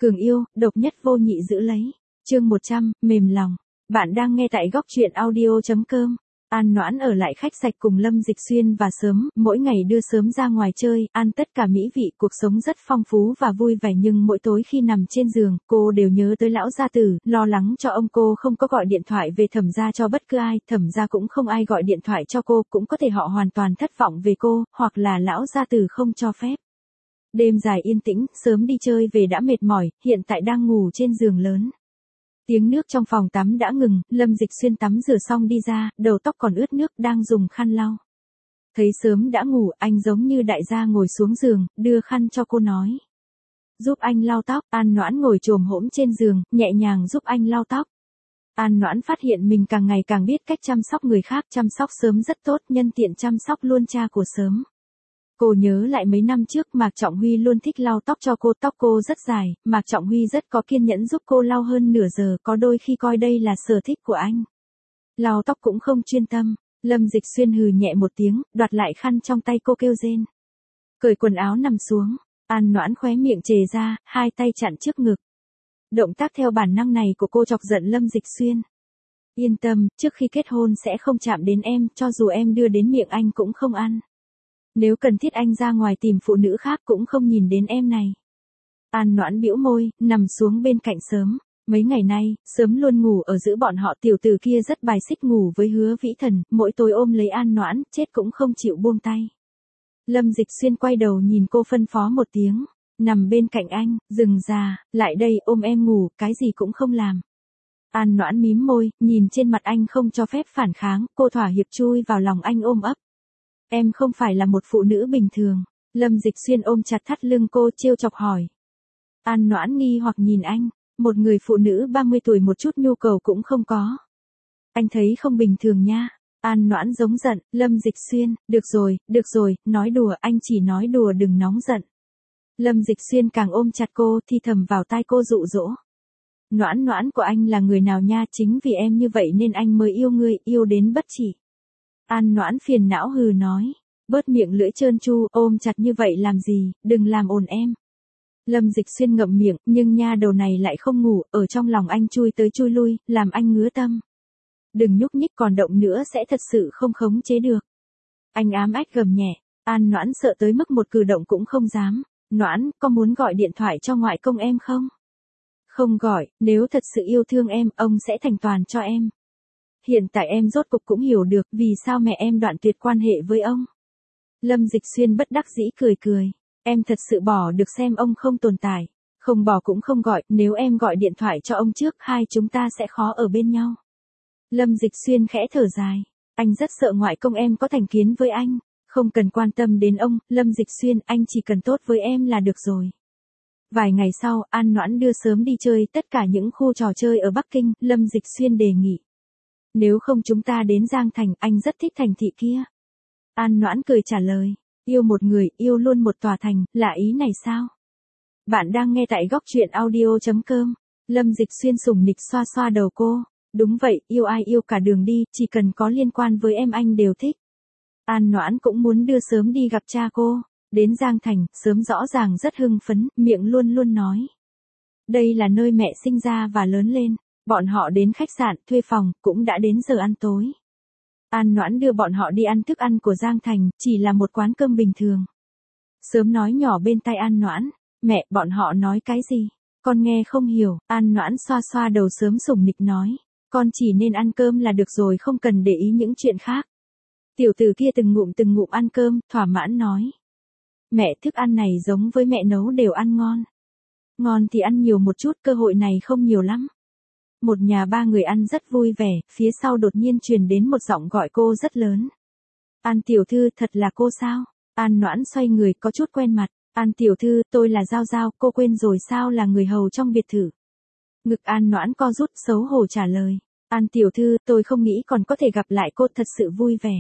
Cường yêu, độc nhất vô nhị giữ lấy. Chương 100, mềm lòng. Bạn đang nghe tại góc truyện audio.com. An Noãn ở lại khách sạch cùng Lâm Dịch Xuyên và Sớm, mỗi ngày đưa Sớm ra ngoài chơi, ăn tất cả mỹ vị, cuộc sống rất phong phú và vui vẻ, nhưng mỗi tối khi nằm trên giường, cô đều nhớ tới lão gia tử, lo lắng cho ông. Cô không có gọi điện thoại về Thẩm gia cho bất cứ ai, Thẩm gia cũng không ai gọi điện thoại cho cô, cũng có thể họ hoàn toàn thất vọng về cô, hoặc là lão gia tử không cho phép. Đêm dài yên tĩnh, Sớm đi chơi về đã mệt mỏi, hiện tại đang ngủ trên giường lớn. Tiếng nước trong phòng tắm đã ngừng, Lâm Dịch Xuyên tắm rửa xong đi ra, đầu tóc còn ướt nước, đang dùng khăn lau. Thấy Sớm đã ngủ, anh giống như đại gia ngồi xuống giường, đưa khăn cho cô nói. Giúp anh lau tóc. An Noãn ngồi chồm hổm trên giường, nhẹ nhàng giúp anh lau tóc. An Noãn phát hiện mình càng ngày càng biết cách chăm sóc người khác, chăm sóc Sớm rất tốt, nhân tiện chăm sóc luôn cha của Sớm. Cô nhớ lại mấy năm trước Mạc Trọng Huy luôn thích lau tóc cho cô, tóc cô rất dài, Mạc Trọng Huy rất có kiên nhẫn giúp cô lau hơn nửa giờ, có đôi khi coi đây là sở thích của anh. Lau tóc cũng không chuyên tâm. Lâm Dịch Xuyên hừ nhẹ một tiếng, đoạt lại khăn trong tay cô, kêu rên. Cởi quần áo nằm xuống, An Noãn khóe miệng chề ra, hai tay chặn trước ngực. Động tác theo bản năng này của cô chọc giận Lâm Dịch Xuyên. Yên tâm, trước khi kết hôn sẽ không chạm đến em, cho dù em đưa đến miệng anh cũng không ăn. Nếu cần thiết anh ra ngoài tìm phụ nữ khác cũng không nhìn đến em này. An Noãn bĩu môi, nằm xuống bên cạnh Sớm. Mấy ngày nay, Sớm luôn ngủ ở giữa bọn họ, tiểu tử kia rất bài xích ngủ với Hứa Vĩ Thần, mỗi tối ôm lấy An Noãn, chết cũng không chịu buông tay. Lâm Dịch Xuyên quay đầu nhìn cô phân phó một tiếng, nằm bên cạnh anh, dừng ra, lại đây ôm em ngủ, cái gì cũng không làm. An Noãn mím môi, nhìn trên mặt anh không cho phép phản kháng, cô thỏa hiệp chui vào lòng anh ôm ấp. Em không phải là một phụ nữ bình thường. Lâm Dịch Xuyên ôm chặt thắt lưng cô, trêu chọc hỏi. An Noãn nghi hoặc nhìn anh, một người phụ nữ 30 tuổi một chút nhu cầu cũng không có. Anh thấy không bình thường nha. An Noãn giống giận. Lâm Dịch Xuyên, được rồi, nói đùa, anh chỉ nói đùa, đừng nóng giận. Lâm Dịch Xuyên càng ôm chặt cô, thì thầm vào tai cô dụ dỗ. Noãn Noãn của anh là người nào nha, chính vì em như vậy nên anh mới yêu ngươi, yêu đến bất chỉ. An Noãn phiền não hừ nói, bớt miệng lưỡi trơn tru, ôm chặt như vậy làm gì, đừng làm ồn em. Lâm Dịch Xuyên ngậm miệng, nhưng nha đầu này lại không ngủ, ở trong lòng anh chui tới chui lui, làm anh ngứa tâm. Đừng nhúc nhích, còn động nữa sẽ thật sự không khống chế được. Anh ám ách gầm nhẹ. An Noãn sợ tới mức một cử động cũng không dám. Noãn, có muốn gọi điện thoại cho ngoại công em không? Không gọi, nếu thật sự yêu thương em, ông sẽ thành toàn cho em. Hiện tại em rốt cục cũng hiểu được vì sao mẹ em đoạn tuyệt quan hệ với ông. Lâm Dịch Xuyên bất đắc dĩ cười cười. Em thật sự bỏ được xem ông không tồn tại. Không bỏ cũng không gọi, nếu em gọi điện thoại cho ông trước, hai chúng ta sẽ khó ở bên nhau. Lâm Dịch Xuyên khẽ thở dài. Anh rất sợ ngoại công em có thành kiến với anh. Không cần quan tâm đến ông, Lâm Dịch Xuyên, anh chỉ cần tốt với em là được rồi. Vài ngày sau, An Noãn đưa Sớm đi chơi tất cả những khu trò chơi ở Bắc Kinh, Lâm Dịch Xuyên đề nghị. Nếu không chúng ta đến Giang Thành, anh rất thích thành thị kia. An Noãn cười trả lời, yêu một người, yêu luôn một tòa thành, là ý này sao? Bạn đang nghe tại góc truyện audio.com. Lâm Dịch Xuyên sủng nịch xoa xoa đầu cô. Đúng vậy, yêu ai yêu cả đường đi, chỉ cần có liên quan với em anh đều thích. An Noãn cũng muốn đưa Sớm đi gặp cha cô. Đến Giang Thành, Sớm rõ ràng rất hưng phấn, miệng luôn luôn nói. Đây là nơi mẹ sinh ra và lớn lên. Bọn họ đến khách sạn, thuê phòng, cũng đã đến giờ ăn tối. An Noãn đưa bọn họ đi ăn thức ăn của Giang Thành, chỉ là một quán cơm bình thường. Sớm nói nhỏ bên tai An Noãn, mẹ, bọn họ nói cái gì? Con nghe không hiểu. An Noãn xoa xoa đầu Sớm sủng nịch nói, con chỉ nên ăn cơm là được rồi, không cần để ý những chuyện khác. Tiểu tử kia từng ngụm ăn cơm, thỏa mãn nói. Mẹ, thức ăn này giống với mẹ nấu đều ăn ngon. Ngon thì ăn nhiều một chút, cơ hội này không nhiều lắm. Một nhà ba người ăn rất vui vẻ, phía sau đột nhiên truyền đến một giọng gọi cô rất lớn. An tiểu thư, thật là cô sao? An Noãn xoay người, có chút quen mặt. An tiểu thư, tôi là Giao Giao, cô quên rồi sao, là người hầu trong biệt thự. Ngực An Noãn co rút, xấu hổ trả lời. An tiểu thư, tôi không nghĩ còn có thể gặp lại cô, thật sự vui vẻ.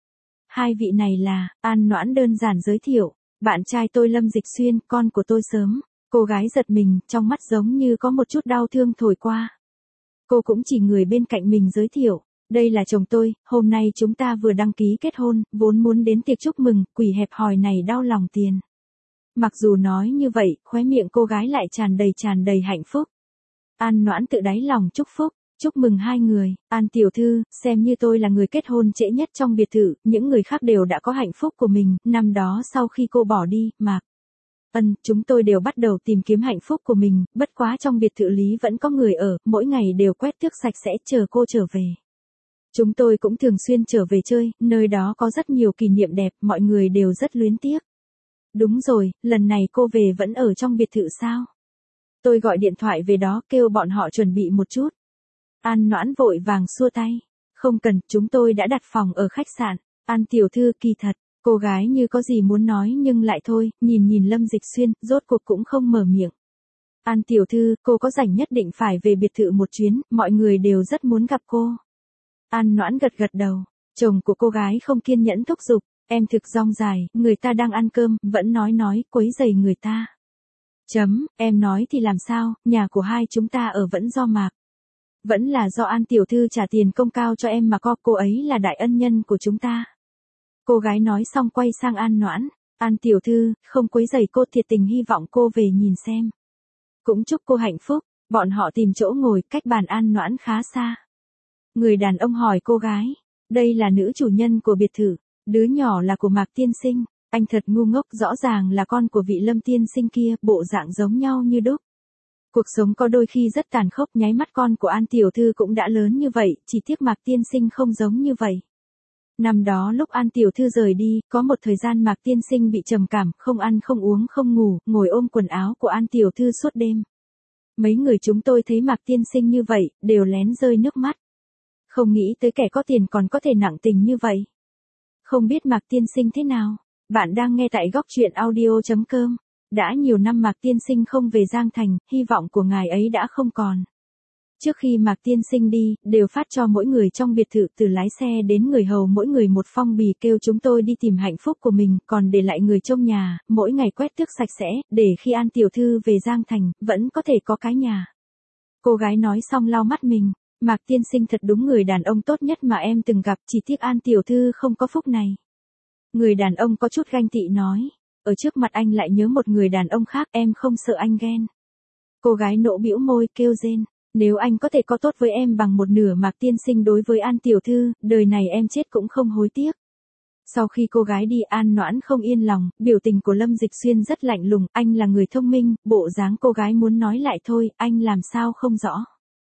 Hai vị này là, An Noãn đơn giản giới thiệu, bạn trai tôi Lâm Dịch Xuyên, con của tôi Sớm. Cô gái giật mình, trong mắt giống như có một chút đau thương thổi qua. Cô cũng chỉ người bên cạnh mình giới thiệu, đây là chồng tôi, hôm nay chúng ta vừa đăng ký kết hôn, vốn muốn đến tiệc chúc mừng, quỷ hẹp hòi này đau lòng tiền. Mặc dù nói như vậy, khóe miệng cô gái lại tràn đầy hạnh phúc. An Noãn tự đáy lòng chúc phúc, chúc mừng hai người, An tiểu thư, xem như tôi là người kết hôn trễ nhất trong biệt thự, những người khác đều đã có hạnh phúc của mình, năm đó sau khi cô bỏ đi, Mạc chúng tôi đều bắt đầu tìm kiếm hạnh phúc của mình, bất quá trong biệt thự Lý vẫn có người ở, mỗi ngày đều quét tước sạch sẽ chờ cô trở về. Chúng tôi cũng thường xuyên trở về chơi, nơi đó có rất nhiều kỷ niệm đẹp, mọi người đều rất luyến tiếc. Đúng rồi, lần này cô về vẫn ở trong biệt thự sao? Tôi gọi điện thoại về đó kêu bọn họ chuẩn bị một chút. An Noãn vội vàng xua tay. Không cần, chúng tôi đã đặt phòng ở khách sạn. An tiểu thư kỳ thật, cô gái như có gì muốn nói nhưng lại thôi, nhìn Lâm Dịch Xuyên, rốt cuộc cũng không mở miệng. An tiểu thư, cô có rảnh nhất định phải về biệt thự một chuyến, mọi người đều rất muốn gặp cô. An Noãn gật đầu, chồng của cô gái không kiên nhẫn thúc giục, em thực rong dài, người ta đang ăn cơm, vẫn nói, quấy rầy người ta. Em nói thì làm sao, nhà của hai chúng ta ở vẫn do Mạc. Vẫn là do An tiểu thư trả tiền công cao cho em mà cô ấy là đại ân nhân của chúng ta. Cô gái nói xong quay sang An Noãn, An tiểu thư, không quấy rầy cô, thiệt tình hy vọng cô về nhìn xem. Cũng chúc cô hạnh phúc, bọn họ tìm chỗ ngồi cách bàn An Noãn khá xa. Người đàn ông hỏi cô gái, đây là nữ chủ nhân của biệt thự, đứa nhỏ là của Mạc tiên sinh, anh thật ngu ngốc, rõ ràng là con của vị Lâm tiên sinh kia, bộ dạng giống nhau như đúc. Cuộc sống có đôi khi rất tàn khốc, nháy mắt con của An tiểu thư cũng đã lớn như vậy, chỉ tiếc Mạc tiên sinh không giống như vậy. Năm đó lúc An tiểu thư rời đi, có một thời gian Mạc tiên sinh bị trầm cảm, không ăn không uống không ngủ, ngồi ôm quần áo của An tiểu thư suốt đêm. Mấy người chúng tôi thấy Mạc tiên sinh như vậy, đều lén rơi nước mắt. Không nghĩ tới kẻ có tiền còn có thể nặng tình như vậy. Không biết Mạc tiên sinh thế nào? Bạn đang nghe tại góc truyện audio.com. Đã nhiều năm Mạc tiên sinh không về Giang Thành, hy vọng của ngài ấy đã không còn. Trước khi Mạc tiên sinh đi, đều phát cho mỗi người trong biệt thự từ lái xe đến người hầu mỗi người một phong bì kêu chúng tôi đi tìm hạnh phúc của mình, còn để lại người trông nhà, mỗi ngày quét tước sạch sẽ, để khi An tiểu thư về Giang Thành, vẫn có thể có cái nhà. Cô gái nói xong lau mắt mình, Mạc tiên sinh thật đúng người đàn ông tốt nhất mà em từng gặp, chỉ tiếc An tiểu thư không có phúc này. Người đàn ông có chút ganh tị nói, ở trước mặt anh lại nhớ một người đàn ông khác, em không sợ anh ghen. Cô gái nỗ bĩu môi kêu rên, nếu anh có thể có tốt với em bằng một nửa Mạc tiên sinh đối với An tiểu thư, đời này em chết cũng không hối tiếc. Sau khi cô gái đi, An Noãn không yên lòng, biểu tình của Lâm Dịch Xuyên rất lạnh lùng, anh là người thông minh, bộ dáng cô gái muốn nói lại thôi, anh làm sao không rõ.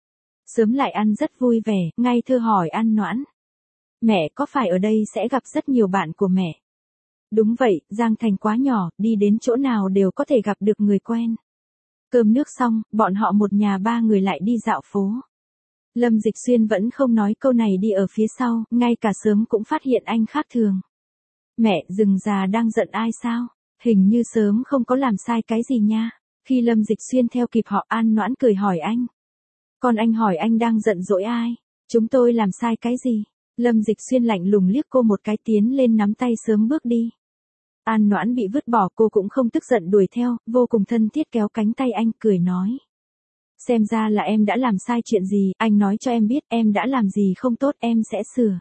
Sớm lại ăn rất vui vẻ, ngay thơ hỏi An Noãn. Mẹ có phải ở đây sẽ gặp rất nhiều bạn của mẹ? Đúng vậy, Giang Thành quá nhỏ, đi đến chỗ nào đều có thể gặp được người quen. Cơm nước xong, bọn họ một nhà ba người lại đi dạo phố. Lâm Dịch Xuyên vẫn không nói câu này đi ở phía sau, ngay cả Sớm cũng phát hiện anh khác thường. Mẹ, rừng già đang giận ai sao? Hình như Sớm không có làm sai cái gì nha. Khi Lâm Dịch Xuyên theo kịp họ, An Noãn cười hỏi anh. Còn anh hỏi anh đang giận dỗi ai? Chúng tôi làm sai cái gì? Lâm Dịch Xuyên lạnh lùng liếc cô một cái, tiến lên nắm tay Sớm bước đi. An Noãn bị vứt bỏ, cô cũng không tức giận đuổi theo, vô cùng thân thiết kéo cánh tay anh, cười nói. Xem ra là em đã làm sai chuyện gì, anh nói cho em biết em đã làm gì không tốt, em sẽ sửa.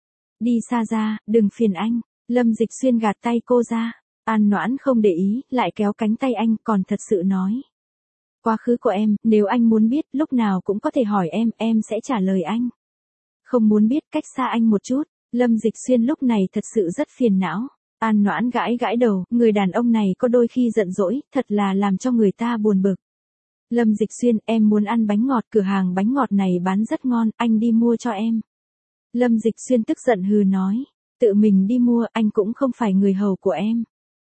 Đi xa ra, đừng phiền anh. Lâm Dịch Xuyên gạt tay cô ra. An Noãn không để ý, lại kéo cánh tay anh, còn thật sự nói. Quá khứ của em, nếu anh muốn biết, lúc nào cũng có thể hỏi em sẽ trả lời anh. Không muốn biết, cách xa anh một chút. Lâm Dịch Xuyên lúc này thật sự rất phiền não. An Noãn gãi đầu, người đàn ông này có đôi khi giận dỗi, thật là làm cho người ta buồn bực. Lâm Dịch Xuyên, em muốn ăn bánh ngọt, cửa hàng bánh ngọt này bán rất ngon, anh đi mua cho em. Lâm Dịch Xuyên tức giận hừ nói, tự mình đi mua, anh cũng không phải người hầu của em.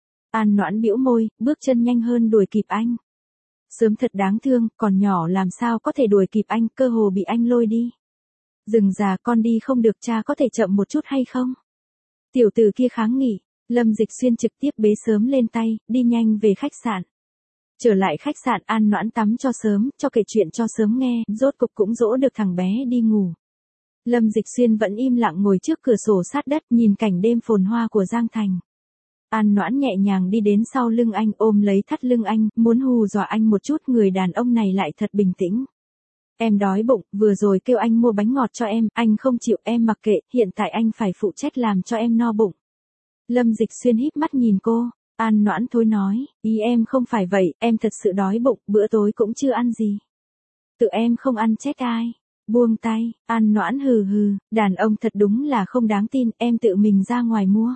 An Noãn bĩu môi, bước chân nhanh hơn đuổi kịp anh. Sớm thật đáng thương, còn nhỏ làm sao có thể đuổi kịp anh, cơ hồ bị anh lôi đi. Rừng già, con đi không được, cha có thể chậm một chút hay không? Tiểu tử kia kháng nghị. Lâm Dịch Xuyên trực tiếp bế Sớm lên tay, đi nhanh về khách sạn. Trở lại khách sạn, An Noãn tắm cho Sớm, cho kể chuyện cho Sớm nghe, rốt cục cũng dỗ được thằng bé đi ngủ. Lâm Dịch Xuyên vẫn im lặng ngồi trước cửa sổ sát đất, nhìn cảnh đêm phồn hoa của Giang Thành. An Noãn nhẹ nhàng đi đến sau lưng anh, ôm lấy thắt lưng anh, muốn hù dọa anh một chút, người đàn ông này lại thật bình tĩnh. Em đói bụng, vừa rồi kêu anh mua bánh ngọt cho em, anh không chịu, em mặc kệ, hiện tại anh phải phụ trách làm cho em no bụng. Lâm Dịch Xuyên híp mắt nhìn cô, An Noãn thối nói, ý em không phải vậy, em thật sự đói bụng, bữa tối cũng chưa ăn gì. Tự em không ăn trách ai. Buông tay, An Noãn hừ hừ, đàn ông thật đúng là không đáng tin, em tự mình ra ngoài mua.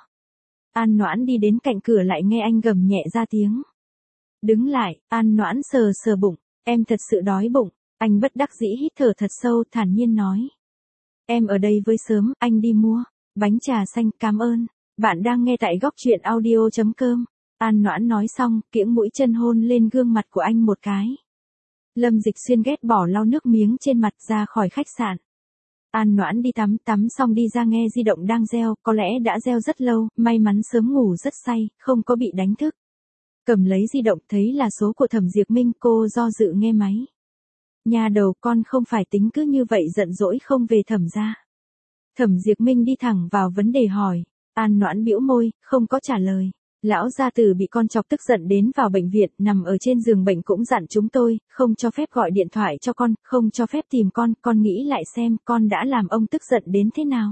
An Noãn đi đến cạnh cửa lại nghe anh gầm nhẹ ra tiếng. Đứng lại, An Noãn sờ sờ bụng, em thật sự đói bụng, anh bất đắc dĩ hít thở thật sâu thản nhiên nói. Em ở đây với sớm, anh đi mua. Bánh trà xanh, cảm ơn. Bạn đang nghe tại góc truyện audio.com. An Noãn nói xong, kiễng mũi chân hôn lên gương mặt của anh một cái. Lâm Dịch Xuyên ghét bỏ lau nước miếng trên mặt ra khỏi khách sạn. An Noãn đi tắm xong đi ra nghe di động đang reo, có lẽ đã reo rất lâu, may mắn sớm ngủ rất say, không có bị đánh thức. Cầm lấy di động thấy là số của Thẩm Diệp Minh, cô do dự nghe máy. Nhà đầu con không phải tính cứ như vậy giận dỗi không về Thẩm gia. Thẩm Diệp Minh đi thẳng vào vấn đề hỏi. An Noãn bĩu môi, không có trả lời. Lão gia tử bị con chọc tức giận đến vào bệnh viện, nằm ở trên giường bệnh cũng dặn chúng tôi, không cho phép gọi điện thoại cho con, không cho phép tìm con nghĩ lại xem con đã làm ông tức giận đến thế nào.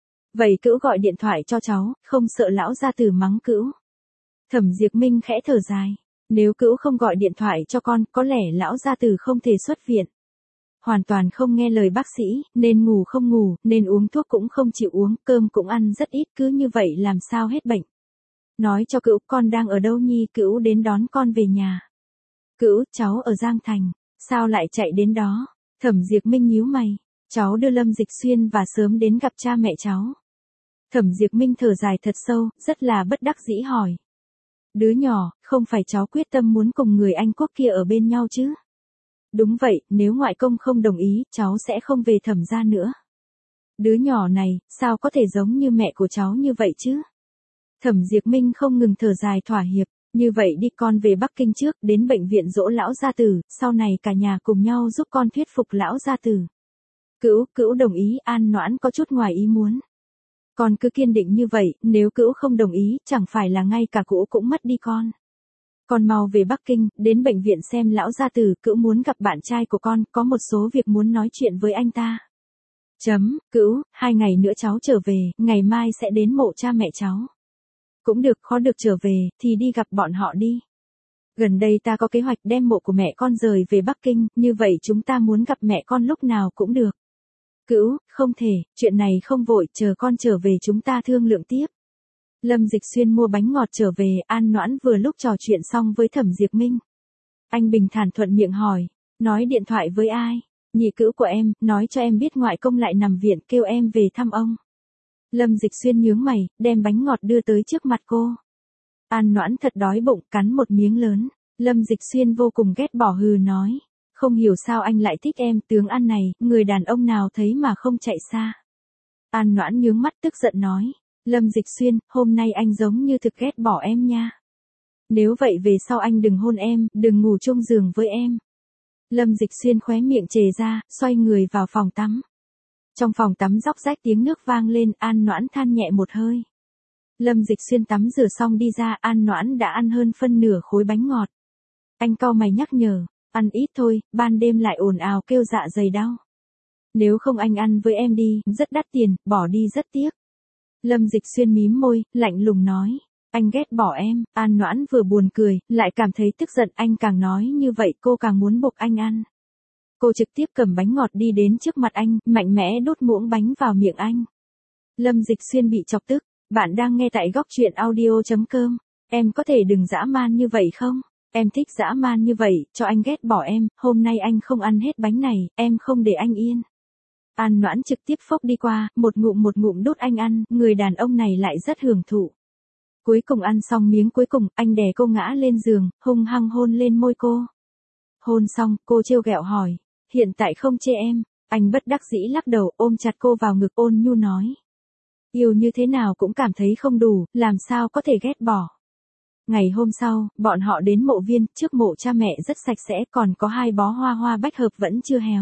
Vậy Cữu gọi điện thoại cho cháu, không sợ lão gia tử mắng Cữu. Thẩm Diệp Minh khẽ thở dài. Nếu Cữu không gọi điện thoại cho con, có lẽ lão gia tử không thể xuất viện. Hoàn toàn không nghe lời bác sĩ, nên ngủ không ngủ, nên uống thuốc cũng không chịu uống, cơm cũng ăn rất ít, cứ như vậy làm sao hết bệnh. Nói cho Cữu con đang ở đâu nhi, Cữu đến đón con về nhà. Cữu, cháu ở Giang Thành, sao lại chạy đến đó? Thẩm Diệp Minh nhíu mày, cháu đưa Lâm Dịch Xuyên và sớm đến gặp cha mẹ cháu. Thẩm Diệp Minh thở dài thật sâu, rất là bất đắc dĩ hỏi. Đứa nhỏ, không phải cháu quyết tâm muốn cùng người Anh Quốc kia ở bên nhau chứ? Đúng vậy, nếu ngoại công không đồng ý, cháu sẽ không về Thẩm gia nữa. Đứa nhỏ này, sao có thể giống như mẹ của cháu như vậy chứ? Thẩm Diệp Minh không ngừng thở dài thỏa hiệp, như vậy đi con về Bắc Kinh trước, đến bệnh viện dỗ lão gia tử, sau này cả nhà cùng nhau giúp con thuyết phục lão gia tử. Cữu đồng ý, An Noãn có chút ngoài ý muốn. Con cứ kiên định như vậy, nếu Cữu không đồng ý, chẳng phải là ngay cả Cữu cũng mất đi con. Con mau về Bắc Kinh, đến bệnh viện xem lão gia tử, Cữu muốn gặp bạn trai của con, có một số việc muốn nói chuyện với anh ta. Cữu, 2 ngày nữa cháu trở về, ngày mai sẽ đến mộ cha mẹ cháu. Cũng được, khó được trở về, thì đi gặp bọn họ đi. Gần đây ta có kế hoạch đem mộ của mẹ con rời về Bắc Kinh, như vậy chúng ta muốn gặp mẹ con lúc nào cũng được. Cữu, không thể, chuyện này không vội, chờ con trở về chúng ta thương lượng tiếp. Lâm Dịch Xuyên mua bánh ngọt trở về, An Noãn vừa lúc trò chuyện xong với Thẩm Diệp Minh. Anh bình thản thuận miệng hỏi, nói điện thoại với ai? Nhị Cữu của em, nói cho em biết ngoại công lại nằm viện, kêu em về thăm ông. Lâm Dịch Xuyên nhướng mày, đem bánh ngọt đưa tới trước mặt cô. An Noãn thật đói bụng, cắn một miếng lớn. Lâm Dịch Xuyên vô cùng ghét bỏ hừ nói. Không hiểu sao anh lại thích em, tướng ăn này, người đàn ông nào thấy mà không chạy xa. An Noãn nhướng mắt tức giận nói. Lâm Dịch Xuyên, hôm nay anh giống như thực ghét bỏ em nha. Nếu vậy về sau anh đừng hôn em, đừng ngủ chung giường với em. Lâm Dịch Xuyên khóe miệng chề ra, xoay người vào phòng tắm. Trong phòng tắm róc rách tiếng nước vang lên, An Noãn than nhẹ một hơi. Lâm Dịch Xuyên tắm rửa xong đi ra, An Noãn đã ăn hơn phân nửa khối bánh ngọt. Anh cau mày nhắc nhở, ăn ít thôi, ban đêm lại ồn ào kêu dạ dày đau. Nếu không anh ăn với em đi, rất đắt tiền, bỏ đi rất tiếc. Lâm Dịch Xuyên mím môi, lạnh lùng nói, anh ghét bỏ em. An Noãn vừa buồn cười, lại cảm thấy tức giận, anh càng nói như vậy cô càng muốn buộc anh ăn. Cô trực tiếp cầm bánh ngọt đi đến trước mặt anh, mạnh mẽ đút muỗng bánh vào miệng anh. Lâm Dịch Xuyên bị chọc tức, bạn đang nghe tại góc truyện audio.com. Em có thể đừng dã man như vậy không? Em thích dã man như vậy, cho anh ghét bỏ em, hôm nay anh không ăn hết bánh này, em không để anh yên. An Noãn trực tiếp phốc đi qua, một ngụm đút anh ăn, người đàn ông này lại rất hưởng thụ. Cuối cùng ăn xong miếng cuối cùng, anh đè cô ngã lên giường, hung hăng hôn lên môi cô. Hôn xong, cô trêu ghẹo hỏi, hiện tại không chê em, anh bất đắc dĩ lắc đầu ôm chặt cô vào ngực ôn nhu nói. Yêu như thế nào cũng cảm thấy không đủ, làm sao có thể ghét bỏ. Ngày hôm sau, bọn họ đến mộ viên, trước mộ cha mẹ rất sạch sẽ, còn có 2 bó hoa bách hợp vẫn chưa héo.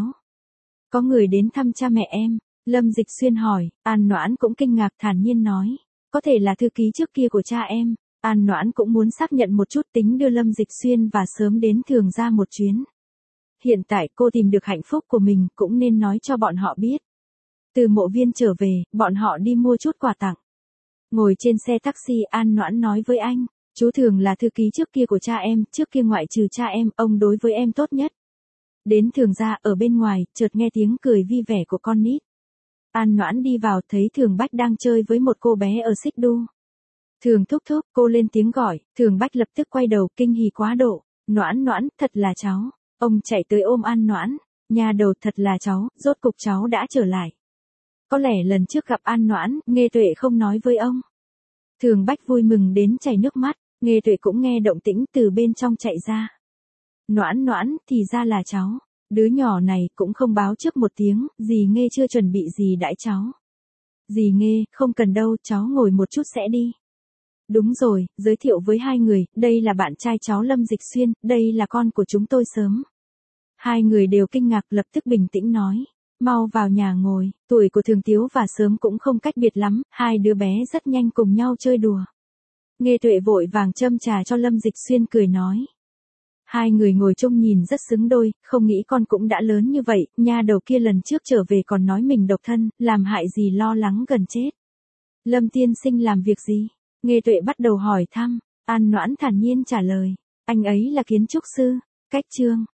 Có người đến thăm cha mẹ em, Lâm Dịch Xuyên hỏi, An Noãn cũng kinh ngạc thản nhiên nói, có thể là thư ký trước kia của cha em. An Noãn cũng muốn xác nhận một chút, tính đưa Lâm Dịch Xuyên và sớm đến Thường ra một chuyến. Hiện tại cô tìm được hạnh phúc của mình, cũng nên nói cho bọn họ biết. Từ mộ viên trở về, bọn họ đi mua chút quà tặng. Ngồi trên xe taxi, An Noãn nói với anh, Chú Thường là thư ký trước kia của cha em, trước kia ngoại trừ cha em, ông đối với em tốt nhất. Đến Thường ra, ở bên ngoài, chợt nghe tiếng cười vi vẻ của con nít. An Noãn đi vào, thấy Thường Bách đang chơi với một cô bé ở xích đu. Thường thúc thúc, cô lên tiếng gọi, Thường Bách lập tức quay đầu, kinh hỉ quá độ. Noãn Noãn, thật là cháu. Ông chạy tới ôm An Noãn. Nhà đầu, thật là cháu, rốt cục cháu đã trở lại. Có lẽ lần trước gặp An Noãn, Nghê Tuệ không nói với ông. Thường Bách vui mừng đến chảy nước mắt, Nghê Tuệ cũng nghe động tĩnh từ bên trong chạy ra. Noãn Noãn, thì ra là cháu. Đứa nhỏ này cũng không báo trước một tiếng, dì Nghê chưa chuẩn bị gì đãi cháu. Dì Nghê, không cần đâu, cháu ngồi một chút sẽ đi. Đúng rồi, giới thiệu với hai người, đây là bạn trai cháu Lâm Dịch Xuyên, đây là con của chúng tôi Sớm. Hai người đều kinh ngạc, lập tức bình tĩnh nói. Mau vào nhà ngồi, tuổi của Thường Tiếu và Sớm cũng không cách biệt lắm, hai đứa bé rất nhanh cùng nhau chơi đùa. Nghê Tuệ vội vàng châm trà cho Lâm Dịch Xuyên cười nói. Hai người ngồi chung nhìn rất xứng đôi, không nghĩ con cũng đã lớn như vậy, nha đầu kia lần trước trở về còn nói mình độc thân, làm hại gì lo lắng gần chết. Lâm tiên sinh làm việc gì? Nghê Tuệ bắt đầu hỏi thăm, An Noãn thản nhiên trả lời, anh ấy là kiến trúc sư, cách Trương.